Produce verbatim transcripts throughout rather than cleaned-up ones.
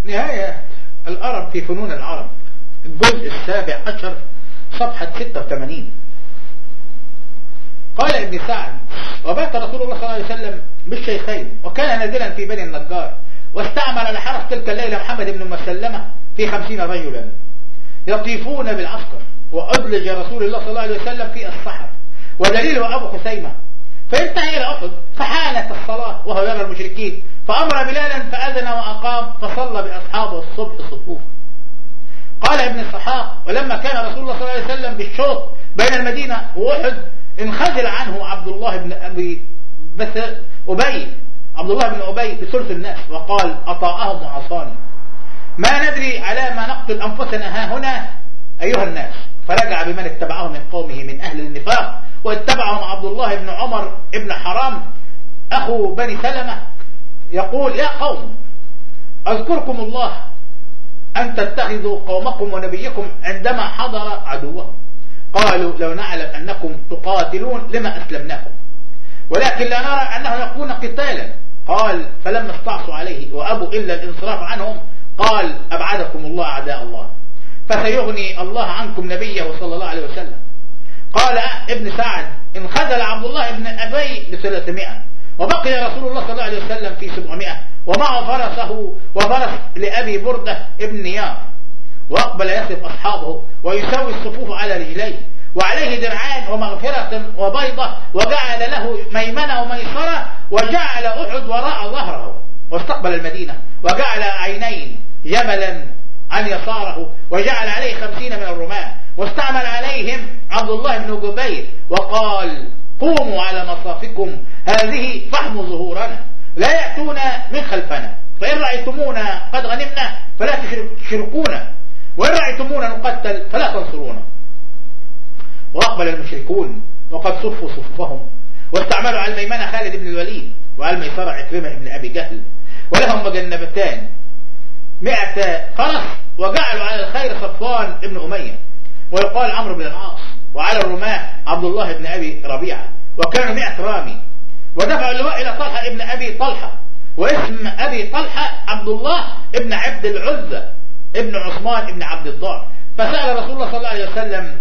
نهاية الأرب في فنون العرب الجزء السابع عشر صفحة ستة وثمانين. قال ابن سعد: وبات رسول الله صلى الله عليه وسلم بالشيخين، وكان نازلا في بني النجار، واستعمل لحرس تلك الليلة محمد بن مسلمة في خمسين رجلا يطيفون بالعسكر، وأدلج رسول الله صلى الله عليه وسلم في الصحر، ودليله أبو خسيمة. فانتهى إلى أحد فحانت الصلاة وهو يرى المشركين، فأمر بلالا فأذن وأقام، فصلى بأصحابه الصبح صفوفا. قال ابن الصحاق: ولما كان رسول الله صلى الله عليه وسلم بالشوط بين المدينة وأحد انخزل عنه عبد الله بن أبي بس أبي عبد الله بن أبي بثلث الناس، وقال: أطاعهم وعصاني، ما ندري على ما نقتل أنفسنا ها هنا أيها الناس. فرجع بمن اتبعه من قومه من أهل النفاق، واتبعهم عبد الله بن عمر بن حرام أخو بني سلمة يقول: يا قوم، أذكركم الله أن تتخذوا قومكم ونبيكم عندما حضر عدوهم. قالوا: لو نعلم أنكم تقاتلون لما أسلمناكم، ولكن لا نرى أنه يكون قتالا. قال: فلما استعصوا عليه وأبوا إلا الانصراف عنهم قال: أبعدكم الله أعداء الله، فسيغني الله عنكم نبيه صلى الله عليه وسلم. قال ابن سعد: انخذل عبد الله بن أبي بثلاثمائة، وبقي رسول الله صلى الله عليه وسلم في سبعمائة، ومعه فرسه وفرس لأبي بردة ابن نيار. وأقبل يصف أصحابه ويسوي الصفوف على رجليه، وعليه درعان ومغفرة وبيضة، وجعل له ميمنة وميسرة، وجعل أحد وراء ظهره، واستقبل المدينة، وجعل عينين جبلا عن يساره، وجعل عليه خمسين من الرماة، واستعمل عليهم عبد الله بن جبير، وقال: قوموا على مصافكم هذه فاحموا ظهورنا، لا يأتونا من خلفنا، فإن رأيتمونا قد غنمنا فلا تشركونا، وإن رأيتمونا نقتل فلا تنصرونا. وأقبل المشركون وقد صفوا صفهم، واستعملوا على الميمنة خالد بن الوليد، وعلى الميسرة عكرمة بن أبي جهل، ولهم مجنبتان مئة فرس، وجعلوا على الخير صفوان بن أمية، ويقال عمرو بن العاص، وعلى الرماة عبد الله بن أبي ربيعة، وكانوا مئة رامي. ودفعوا اللواء إلى طلحة ابن أبي طلحة، واسم أبي طلحة عبد الله ابن عبد العزة ابن عثمان ابن عبد الدار. فسأل رسول الله صلى الله عليه وسلم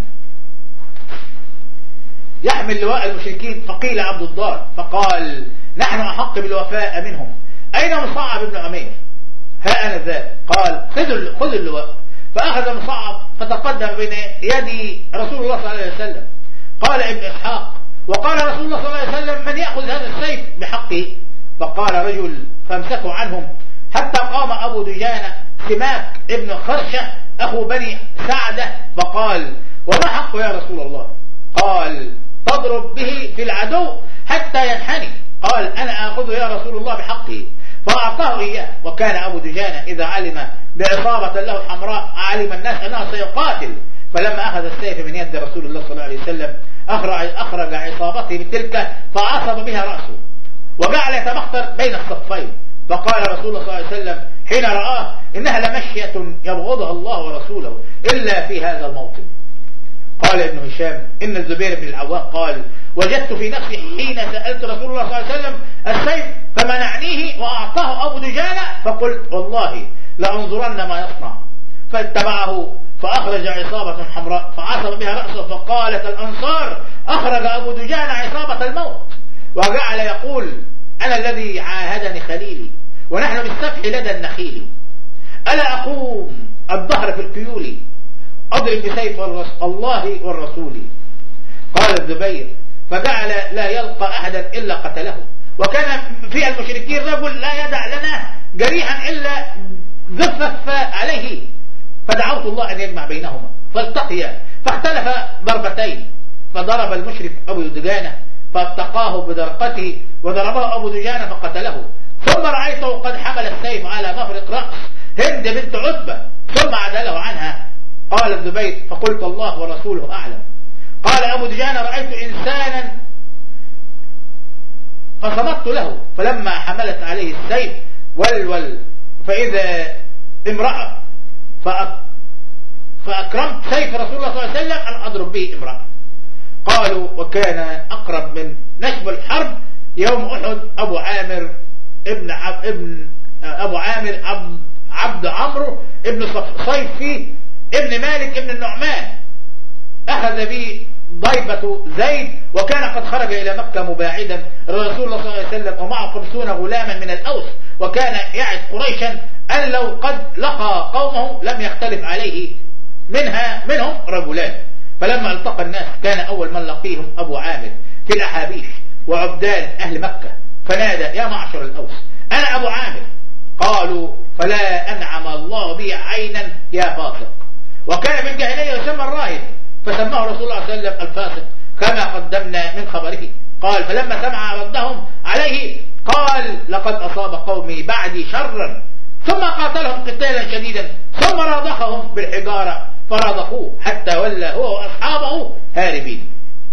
يحمل لواء المشركين، فقيل عبد الدار، فقال: نحن أحق بالوفاء منهم، أين مصعب ابن عمير؟ ها أنا ذا. قال: خذ اللواء. فأخذ مصعب فتقدم بين يدي رسول الله صلى الله عليه وسلم. قال ابن إسحاق: وقال رسول الله صلى الله عليه وسلم: من يأخذ هذا السيف بحقه؟ فقال رجل، فامسكوا عنهم حتى قام أبو دجانة سماك ابن خرشة أخو بني سعدة، فقال: وما حقه يا رسول الله؟ قال: تضرب به في العدو حتى ينحني. قال: أنا آخذه يا رسول الله بحقه، فأعطاه إياه. وكان أبو دجانة إذا علم بعصابة له حمراء علم الناس أنه سيقاتل، فلما أخذ السيف من يد رسول الله صلى الله عليه وسلم أخرج عصابته بتلك فعصب بها رأسه، وجعل يتبختر بين الصفين. فقال رسول الله صلى الله عليه وسلم حين رآه: إنها لمشية يبغضها الله ورسوله إلا في هذا الموطن. قال ابن هشام: إن الزبير بن العوام قال: وجدت في نفسي حين سألت رسول الله صلى الله عليه وسلم السيف فمنعنيه وأعطاه أبو دجانة، فقلت: والله لأنظرن ما يصنع. فاتبعه فأخرج عصابة حمراء فعصب بها رأسه، فقالت الأنصار: أخرج أبو دجانة عصابة الموت. وجعل يقول: أنا الذي عاهدني خليلي، ونحن بالسفح لدى النخيل، ألا أقوم الظهر في الكيول، أضرب بسيف الله والرسول. قال الزبير: فجعل لا يلقى أحدا إلا قتله، وكان في المشركين رجل لا يدع لنا جريحا إلا زفف عليه، فدعوت الله أن يجمع بينهما فالتقيا، فاختلف ضربتين، فضرب المشرك أبو دجانة فاتقاه بدرقته، وضربه أبو دجانة فقتله. ثم رأيته قد حمل السيف على مفرق رأس هند بنت عتبة ثم عدله عنها. قال الزبير: فقلت: الله ورسوله أعلم. قال أبو دجانة: رأيت إنسانا فصمت له، فلما حملت عليه السيف ولول فإذا امرأة، فأكرمت سيف رسول الله صلى الله عليه وسلم أن أضرب به امرأة. قالوا: وكان أقرب من نشب الحرب يوم أحد أبو عامر ابن عب ابن أبو عامر عبد عبد عمرو ابن صيفي ابن مالك ابن النعمان أخذ به ضيبة زيد، وكان قد خرج إلى مكة مباعدا الرسول الله صلى الله عليه وسلم ومعه خمسون غلاما من الأوس، وكان يعد قريشا أن لو قد لقى قومه لم يختلف عليه منها منهم رجلان. فلما التقى الناس كان أول من لقيهم أبو عامر في الأحابيش وعبدان أهل مكة، فنادى: يا معشر الأوس، أنا أبو عامر. قالوا: فلا أنعم الله بي عينا يا فاسق. وكان في الجاهلية يسمى الراهب، فسماه رسول الله صلى الله عليه وسلم الفاسق كما قدمنا من خبره. قال: فلما سمع ردهم عليه قال: لقد أصاب قومي بعدي شرا، ثم قاتلهم قتالا شديدا، ثم راضخهم بالحجارة فرضخوه حتى ولى هو وأصحابه هاربين.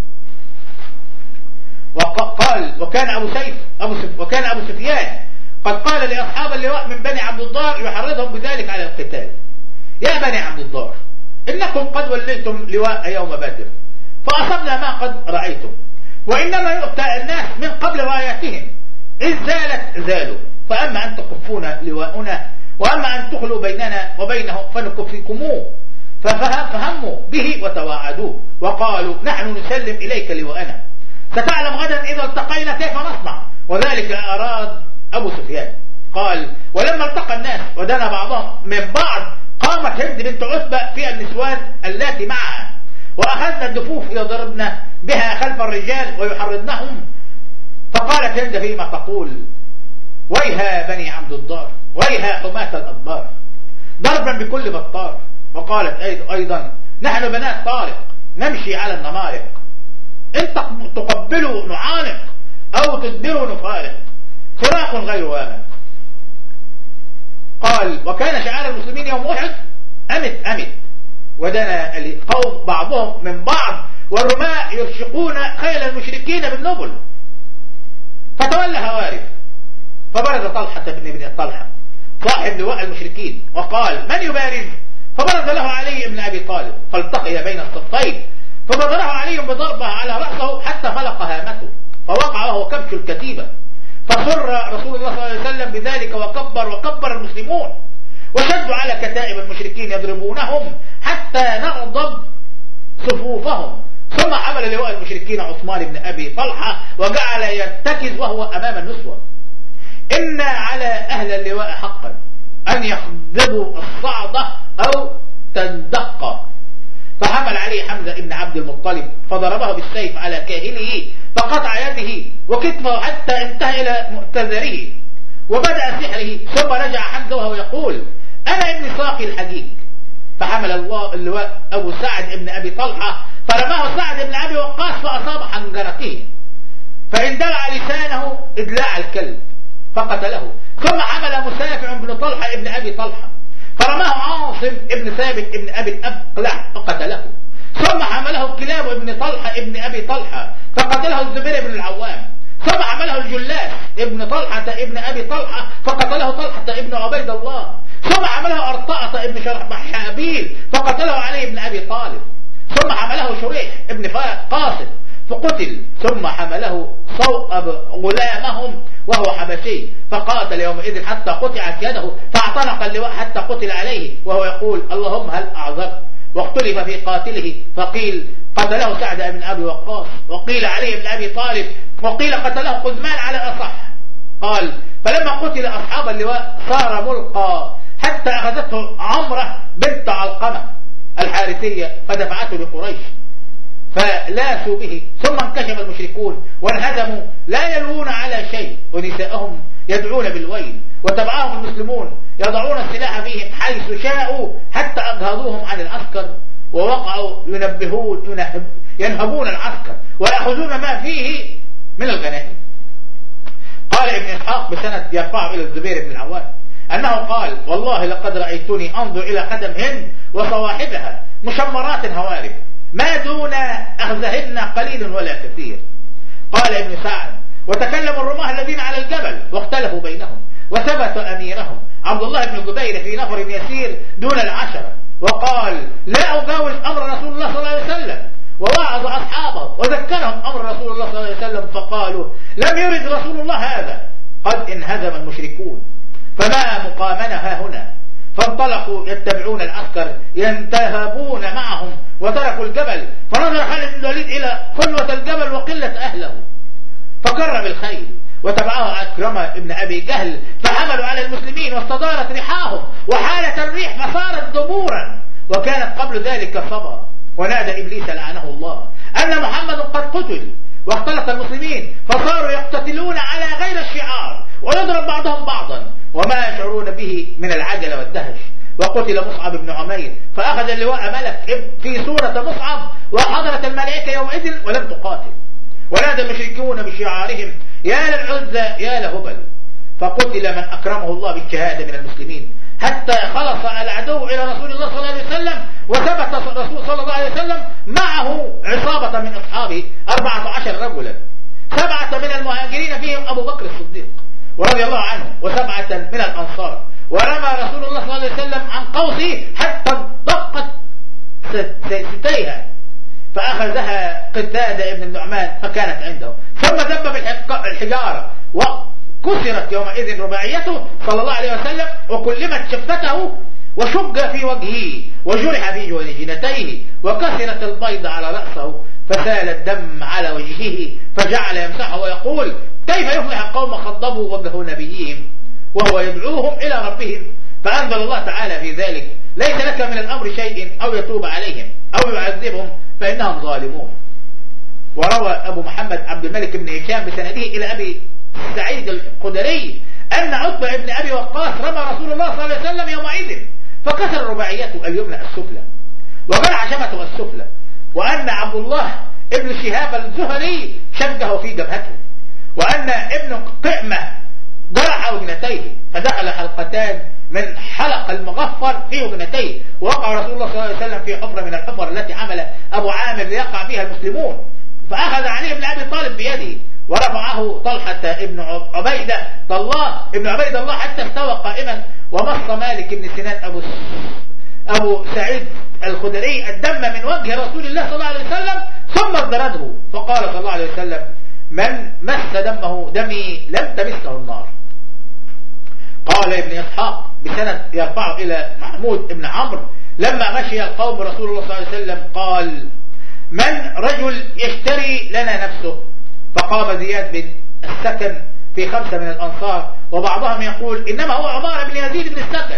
وقال: وكان أبو سيف أبو سف وكان أبو سفيان قد قال لأصحاب اللواء من بني عبد الدار يحرضهم بذلك على القتال: يا بني عبد الدار، إنكم قد وليتم لواء يوم بدر، فأصبنا ما قد رأيتم، وإنما يؤتى الناس من قبل راياتهم، إذ زالت زالوا، فأما أن تكفون لواءنا، وأما أن تخلوا بيننا وبينه فنكفكموه. ففهموا به وتواعدوه وقالوا: نحن نسلم إليك لواءنا، ستعلم غدا إذا التقينا كيف نصنع. وذلك أراد أبو سفيان. قال: ولما التقى الناس ودنا بعضهم من بعض قامت هند بنت عتبة في النسوان اللاتي معها، وأخذنا الدفوف يضربن بها خلف الرجال ويحرضنهم. فقالت هند فيما تقول: ويها بني عبد الدار، ويها حماة الأدبار، ضربا بكل بطار. وقالت أيضا: نحن بنات طارق نمشي على النمارق، إن تقبلوا نعانق أو تدبروا نفارق، فراق غير وامق. قال: وكان شعار المسلمين يوم أحد أمت أمت، ودنا القوم بعضهم من بعض والرماء يرشقون خيل المشركين بالنبل. فتولى هوارث، فبرز طلحة بن ابن طلحة صاحب لواء المشركين وقال: من يبارز؟ فبرز له علي بن أبي طالب، فالتقي بين الصفين، فبدره علي بضربة على رأسه حتى فلق هامته، فوقع وهو كبش الكتيبة. فسر رسول الله صلى الله عليه وسلم بذلك وكبر وكبر المسلمون، وشدوا على كتائب المشركين يضربونهم حتى نغضب صفوفهم. ثم حمل لواء المشركين عثمان بن أبي طلحة وجعل يرتكز وهو أمام النسوة. إن على أهل اللواء حقا أن يخضبوا الصعدة أو تندق. فحمل عليه حمزة بن عبد المطلب فضربه بالسيف على كاهله فقطع يده وكتفه حتى انتهى إلى مؤتذره وبدأ سحره. ثم رجع حمزة وهو يقول: أنا ابن ساقي الحديد. فحمل الله اللواء أبو سعد بن أبي طلحة فرماه سعد بن أبي وقاص فأصاب حنجرته، فاندلع لسانه إدلاع الكلب فقتله. ثم حمل مسافع بن طلحة بن أبي طلحة فرماه عاصم بن ثابت بن أبي الأبقلع فقتله. ثم حمله كلاب بن طلحة بن أبي طلحة فقتله الزبير بن العوام. ثم حمله الجلاس ابن طلحة ابن أبي طلحة فقتله طلحة ابن عبيد الله. ثم حمله أرطاءة ابن شرحبيل فقتله علي بن أبي طالب. ثم حمله شريح ابن قاسم فقتل. ثم حمله صوأب غلامهم وهو حبشي فقاتل يومئذ حتى قطعت يده فاعتنق اللواء حتى قتل عليه وهو يقول: اللهم هل أعذرت. واختلف في قاتله، فقيل قتله سعد بن أبي وقاص، وقيل علي بن أبي طالب، وقيل قتله قدمان على الأصح. قال: فلما قتل أصحاب اللواء صار ملقى حتى أخذته عمرة بنت علقمة الحارثية فدفعته لقريش فلاسوا به. ثم انكشف المشركون وانهزموا لا يلوون على شيء، ونساءهم يدعون بالويل، وتبعهم المسلمون يضعون السلاح فيهم حيث شاءوا حتى أجهضوهم عن العسكر، ووقعوا ينبهون ينهبون العسكر ويأخذون ما فيه من الغنائم. قال ابن إسحاق بسند يرفع إلى الزبير بن العوام أنه قال: والله لقد رأيتني أنظر إلى قدم هند وصواحبها مشمرات هوارب ما دون أخذهن قليل ولا كثير. قال ابن سعد: وتكلم الرماه الذين على الجبل واختلفوا بينهم، وثبت أميرهم عبد الله بن جبير في نفر يسير دون العشرة، وقال: لا أجاوز أمر رسول الله صلى الله عليه وسلم، ووعظ أصحابه وذكرهم أمر رسول الله صلى الله عليه وسلم، فقالوا: لم يرد رسول الله هذا، قد انهزم المشركون، فما مقامنا ها هنا، فانطلقوا يتبعون العسكر ينتهبون معهم وتركوا الجبل، فنظر خالد بن الوليد إلى خلوة الجبل وقلة أهله فكر بالخيل وتبعه أكرمة ابن أبي جهل، فحملوا على المسلمين واستدارت ريحاهم وحالت الريح فصارت دبورا، وكانت قبل ذلك صبا. ونادى إبليس لعنه الله أن محمد قد قتل، واختلط المسلمين فصاروا يقتتلون على غير الشعار ويضرب بعضهم بعضا وما يشعرون به من العجل والدهش. وقتل مصعب بن عمير، فأخذ اللواء ملك في سورة مصعب وحضرت الملائكة يومئذ ولم تقاتل. ونادى المشركون بشعارهم يا للعزى يا لهبل، فقتل من أكرمه الله بالشهادة من المسلمين، حتى خلص العدو إلى رسول الله صلى الله عليه وسلم، وثبت الرسول صلى الله عليه وسلم معه عصابة من أصحابه أربعة عشر رجلا، سبعة من المهاجرين فيهم أبو بكر الصديق ورضي الله عنه، وسبعة من الأنصار. ورمى رسول الله صلى الله عليه وسلم عن قوسه حتى انطقت ستيها، فأخذها قتادة ابن النعمان فكانت عنده، ثم ذب بالحجارة وكسرت يومئذ رباعيته صلى الله عليه وسلم، وكلمت شفته وشج في وجهه وجرح في جنتيه، وكسرت البيض على رأسه فسال الدم على وجهه، فجعل يمسحه ويقول كيف يفلح قوم خضبوا وجه نبيهم وهو يدعوهم إلى ربهم. فأنزل الله تعالى في ذلك ليس لك من الأمر شيء أو يتوب عليهم أو يعذبهم فإنهم ظالمون. وروى أبو محمد عبد الملك بن هشام بسنده إلى أبي سعيد الخدري أن عتبة بن أبي وقاص رمى رسول الله صلى الله عليه وسلم يومئذ فكسر رباعيته اليمنى السفلى وجرح شمته السفلى، وأن عبد الله ابن شهاب الزهري شده في جبهته، وأن ابن قئمة جرح وجنتيه فدخل حلقتان من حلق المغفر في وجنتيه، ووقع رسول الله صلى الله عليه وسلم في حفرة من الحفر التي عمل أبو عامر ليقع فيها المسلمون، فأخذ علي بن أبي طالب بيده ورفعه طلحة ابن عبيدة الله ابن عبيد الله حتى استوى قائما، ومص مالك بن سنان أبو أبو سعيد الخدري الدم من وجه رسول الله صلى الله عليه وسلم ثم اضطرده، فقال صلى الله عليه وسلم من مس دمه دمي لم تمسه النار. قال ابن إسحاق بسند يرفعه إلى محمود ابن عمرو لما مشي القوم رسول الله صلى الله عليه وسلم قال من رجل يشتري لنا نفسه، فقام زياد بن السكن في خمسة من الأنصار، وبعضهم يقول إنما هو عمار بن يزيد بن السكن،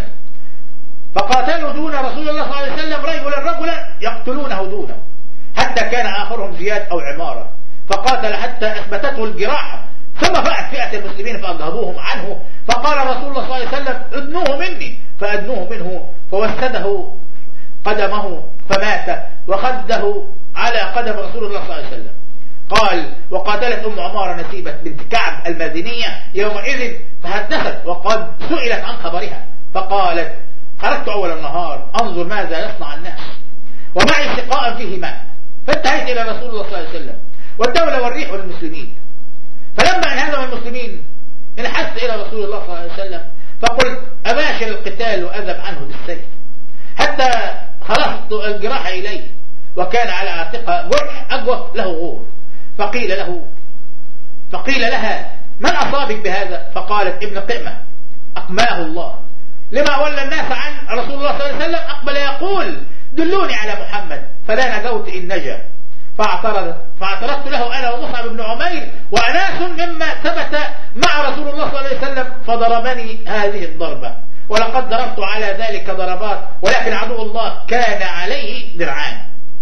فقاتلوا دون رسول الله صلى الله عليه وسلم رجلا رجلا يقتلونه دونه، حتى كان آخرهم زياد أو عمارة، فقاتل حتى أثبتته الجراحة، ثم فأت فئة المسلمين فأنهضوهم عنه، فقال رسول الله صلى الله عليه وسلم ادنوه مني، فأدنوه منه فوسده قدمه فمات، وخده على قدم رسول الله صلى الله عليه وسلم. قال وقاتلت أم عمارة نسيبة بنت كعب المدينية يومئذ فحدثت وقد سئلت عن خبرها، فقالت خرجت أول النهار أنظر ماذا يصنع الناس ومعي سقاء فيه ماء، فانتهيت إلى رسول الله صلى الله عليه وسلم والدولة والريح للمسلمين، فلما انهزم المسلمين انحست إلى رسول الله صلى الله عليه وسلم فقلت أباشر القتال وأذهب عنه بالسيف، حتى خلصت الجراح إليه وكان على عاتقه جرح أجوف له غور، فقيل له فقيل لها من أصابك بهذا؟ فقالت ابن قئمة أقماه الله، لما ولى الناس عن رسول الله صلى الله عليه وسلم أقبل يقول دلوني على محمد فلا نجوت إن نجا، فاعترضت فاعترضت له أنا ومصعب بن عمير وأناس مما ثبت مع رسول الله صلى الله عليه وسلم، فضربني هذه الضربة، ولقد ضربت على ذلك ضربات ولكن عدو الله كان عليه درعان.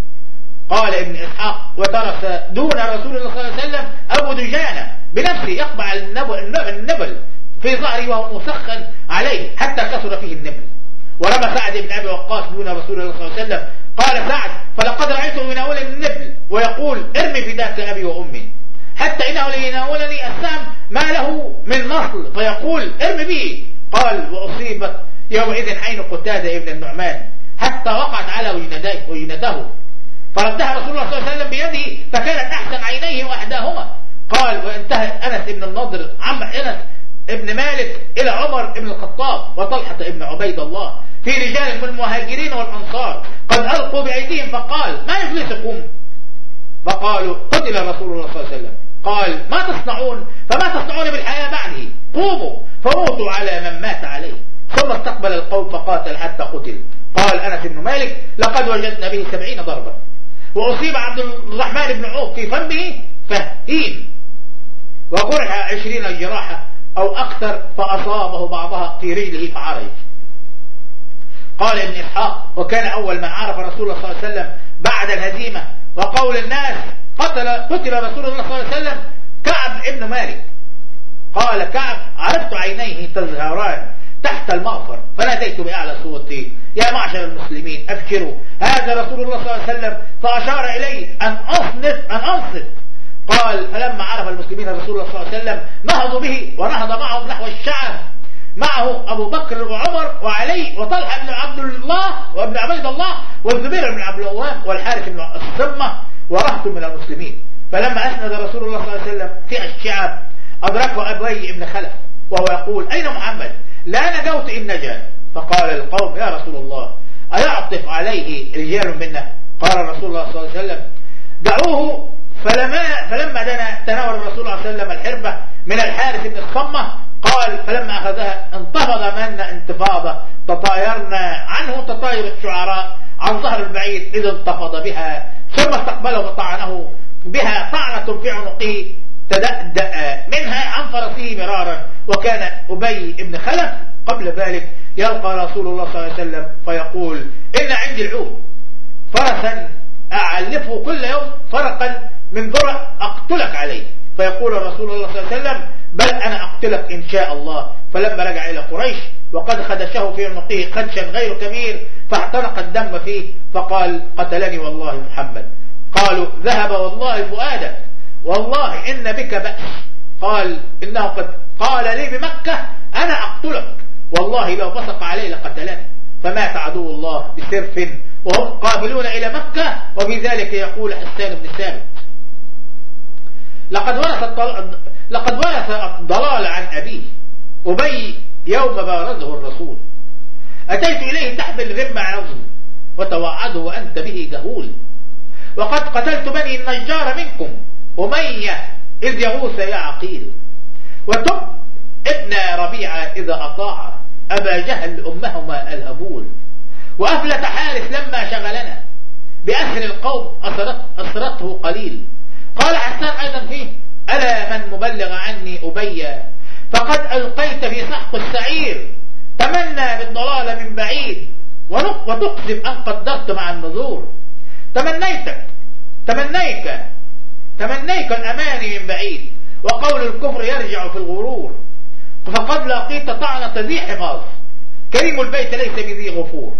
قال ابن إسحاق وترس دون رسول الله صلى الله عليه وسلم أبو دجانة بنفسه يقبع النبل في ظهره وهو مسخن عليه حتى كسر فيه النبل. ورمى سعد بن أبي وقاص دون رسول الله صلى الله عليه وسلم، قال سعد فلقد رأيته يناول النبل ويقول ارمي فداك أبي وأمي، حتى إنه ليناولني السهم ما له من نصل فيقول ارمي به. قال وأصيبت يومئذ عين قتادة ابن النعمان حتى وقعت على وجنته، فردها رسول الله صلى الله عليه وسلم بيده فكانت أحسن عينيه وأحداهما. قال وانتهى أنس بن النضر عم أنس ابن مالك إلى عمر بن الخطاب وطلحة ابن عبيد الله في رجال من المهاجرين والأنصار قد ألقوا بأيديهم، فقال ما يجلسكم؟ فقالوا قتل رسول الله صلى الله عليه وسلم. قال ما تصنعون؟ فما تصنعون بالحياة بعده؟ قوموا فموتوا على من مات عليه. ثم استقبل القوم فقاتل فوجدنا به سبعين ضربة. وأصيب عبد الرحمن بن عوف في فمه فهين وجرح عشرين جراحة أو أكثر، فأصابه بعضها في رجله فعرج. قال ابن إسحاق: وكان أول من عرف رسول الله صلى الله عليه وسلم بعد الهزيمة وقول الناس قتل قتل رسول الله صلى الله عليه وسلم كعب ابن مالك. قال كعب: عرفت عينيه تزهران تحت المغفر فناديت بأعلى صوتي: يا معشر المسلمين أبشروا، هذا رسول الله صلى الله عليه وسلم، فأشار إلي أن أصنت أن أنصت. قال: فلما عرف المسلمين رسول الله صلى الله عليه وسلم نهضوا به ونهض معهم نحو الشعب، معه أبو بكر وعمر وعلي وطلحة بن عبد الله وابن عبيد الله والزبير بن عبد العوام والحارث بن الصمة ورهط من المسلمين. فلما أسند رسول الله صلى الله عليه وسلم في الشعب أدركه أبي بن خلف وهو يقول: أين محمد؟ لا نجوت إن نجا. فقال القوم: يا رسول الله أيعطف عليه رجال منا؟ قال رسول الله صلى الله عليه وسلم: دعوه. فلما, فلما دنا تناول الرسول صلى الله عليه وسلم الحربة من الحارث بن الصمة. قال: فلما أخذها انتفض منا انتفاضة تطايرنا عنه تطاير الشعراء عن ظهر البعيد إذ انتفض بها، ثم استقبله وطعنه بها طعنة في عنقه تدأدأ منها عن فرسه مرارا. وكان أبي بن خلف قبل ذلك يلقى رسول الله صلى الله عليه وسلم فيقول: إن عندي العود فرسا أعلفه كل يوم فرقا من ذرة أقتلك عليه. فيقول رسول الله صلى الله عليه وسلم: بل أنا أقتلك إن شاء الله. فلما رجع إلى قريش وقد خدشه في عنقه خدشا غير كبير فاحترق الدم فيه، فقال: قتلني والله محمد. قالوا: ذهب والله فؤادك، والله إن بك بأس. قال: إنه قد قال لي بمكة أنا أقتلك، والله لو بصق علي لقتلني. فمات عدو الله بسرف وهم قابلون إلى مكة. وفي ذلك يقول حسان بن ثابت: لقد ورث لقد ورث الضلال عن أبيه أبي يوم بارزه الرسول، أتيت إليه تحمل ذم عظم وتوعده وأنت به جهول، وقد قتلت بني النجار منكم أمية إذ يغوث يا عقيل، وتب ابن ربيعة إذا أطاع أبا جهل أمهما الهبول، وأفلت حارث لما شغلنا بأسر القوم أسرت أسرته قليل. قال حسان أيضا فيه: ألا من مبلغ عني أبي فقد ألقيت في سحق السعير، تمنى بالضلال من بعيد وتقسم أن قدرت مع النذور، تمنيتك تمنيك تمنيك الأماني من بعيد، وقول الكفر يرجع في الغرور، فقد لقيت طعنة ذي حفاظ، كريم البيت ليس بذي غفور،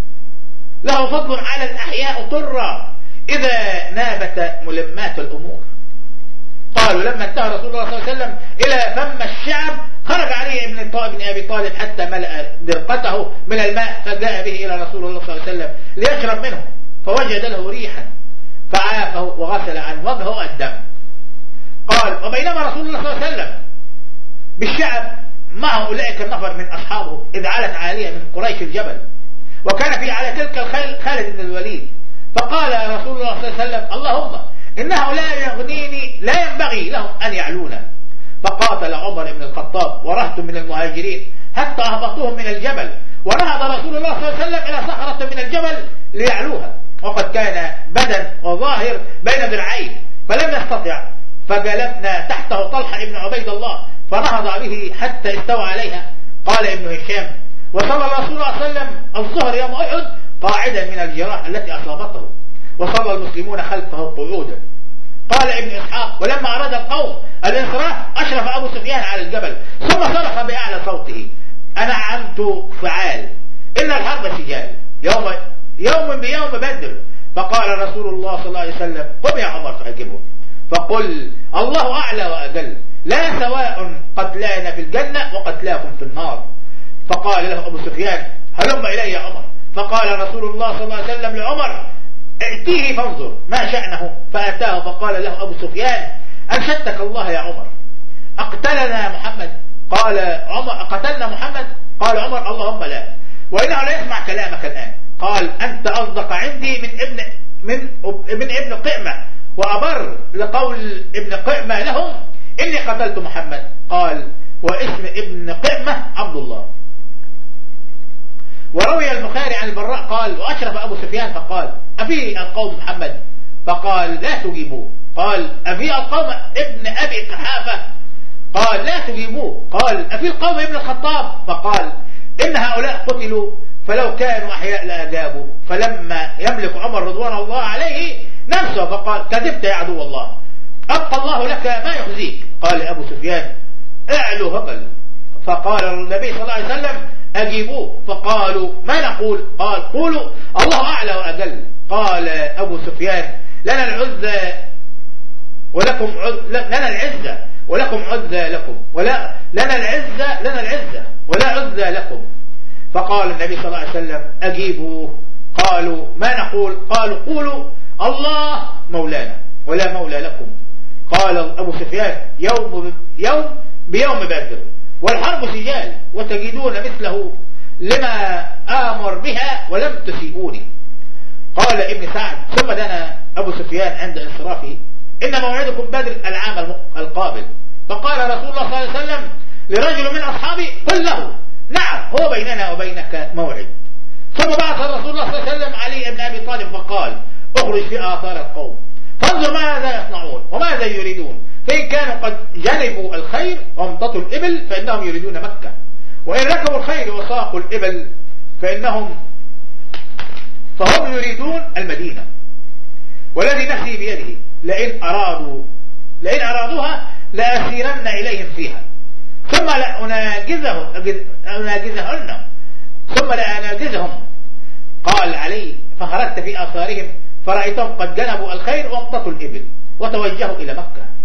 له فضل على الأحياء طرا إذا نابت ملمات الأمور. قالوا: لما انتهى رسول الله صلى الله عليه وسلم إلى فم الشعب خرج عليه ابن ابن أبي طالب حتى ملأ درقته من الماء، فجاء به إلى رسول الله صلى الله عليه وسلم ليشرب منه، فوجد له ريحا فعافه وغسل عن وجهه الدم. قال: وبينما رسول الله صلى الله عليه وسلم بالشعب معه أولئك النفر من أصحابه إذ علت عالية من قريش الجبل، وكان في على تلك الخيل خالد بن الوليد، فقال رسول الله صلى الله عليه وسلم: اللهم إنه لا يغنيني لا ينبغي لهم أن يعلونا. فقاتل عمر بن الخطاب ورهط من المهاجرين حتى أهبطوهم من الجبل، ونهض رسول الله صلى الله عليه وسلم إلى صخرة من الجبل ليعلوها، وقد كان بدن وظاهر بين ذراعيه فلم يستطع، فجلبنا تحته طلحة بن عبيد الله فنهض به حتى استوى عليها. قال ابن هشام: وصلى رسول الله صلى الله عليه وسلم الظهر يوم أحد قاعدا من الجراح التي أصابته، وصلى المسلمون خلفه قعودا. قال ابن إسحاق: ولما أراد القوم الانصراف أشرف أبو سفيان على الجبل ثم صرخ بأعلى صوته: أنا عنت فعال، إن الحرب سجال، يوم يوم بيوم بدر. فقال رسول الله صلى الله عليه وسلم: قم يا عمر فأجبه فقل: الله أعلى وأجل، لا سواء قتلانا في الجنة وقتلاكم في النار. فقال له أبو سفيان: هلم إلي يا عمر. فقال رسول الله صلى الله عليه وسلم لعمر: ائتيه فانظر ما شأنه. فأتاه فقال له أبو سفيان: أنشدتك الله يا عمر، أقتلنا محمد؟ قال عمر: أقتلنا محمد؟ قال عمر: اللهم لا، وإنه لا يسمع كلامك الآن. قال: أنت أصدق عندي من ابن من من ابن قئمة، وأبر لقول ابن قئمة لهم إني قتلت محمد. قال: واسم ابن قئمة عبد الله. وروي البخاري عن البراء قال وأشرف أبو سفيان فقال أفي القوم محمد؟ فقال لا تجيبوه. قال أفي القوم ابن أبي قحافة؟ قال لا تجيبوه. قال أفي القوم ابن الخطاب؟ فقال إن هؤلاء قتلوا فلو كانوا أحياء لأجابوا. فلما يملك عمر رضوان الله عليه نفسه فقال كذبت يا عدو الله، أبقى الله لك ما يخزيك. قال أبو سفيان اعلوا هبل. فقال النبي صلى الله عليه وسلم أجيبوه. فقالوا ما نقول؟ قال قولوا الله أعلى وأجل. قال أبو سفيان لنا العزة ولكم عز... لنا العزة ولكم عزة لكم ولا لنا العزة لنا العزة ولا عزة لكم. فقال النبي صلى الله عليه وسلم أجيبوه. قالوا ما نقول؟ قالوا قولوا الله مولانا ولا مولى لكم. قال أبو سفيان يوم يوم بيوم بدر والحرب سجال وتجدون مثله لما آمر بها ولم تسيئوني. قال ابن سعد ثم دنا أبو سفيان عند انصرافه إن موعدكم بدر العام القابل. فقال رسول الله صلى الله عليه وسلم لرجل من أصحابه قل له نعم هو بيننا وبينك موعد. ثم بعث رسول الله صلى الله عليه وسلم علي بن أبي طالب فقال اخرج في آثار القوم فانظر ماذا يصنعون وماذا يريدون، فإن كانوا قد جلبوا الخير وامتطوا الإبل فإنهم يريدون مكة، وإن ركبوا الخير وساقوا الإبل فإنهم فهم يريدون المدينة. والذي نفسي بيده لئن أرادوا لئن أرادوها لأسيرن إليهم فيها ثم لأناجزهم أناجزهن ثم لأناجزهم. قال علي فخرجت في آثارهم فرأيتهم قد جنبوا الخير وامتطوا الإبل وتوجهوا إلى مكة.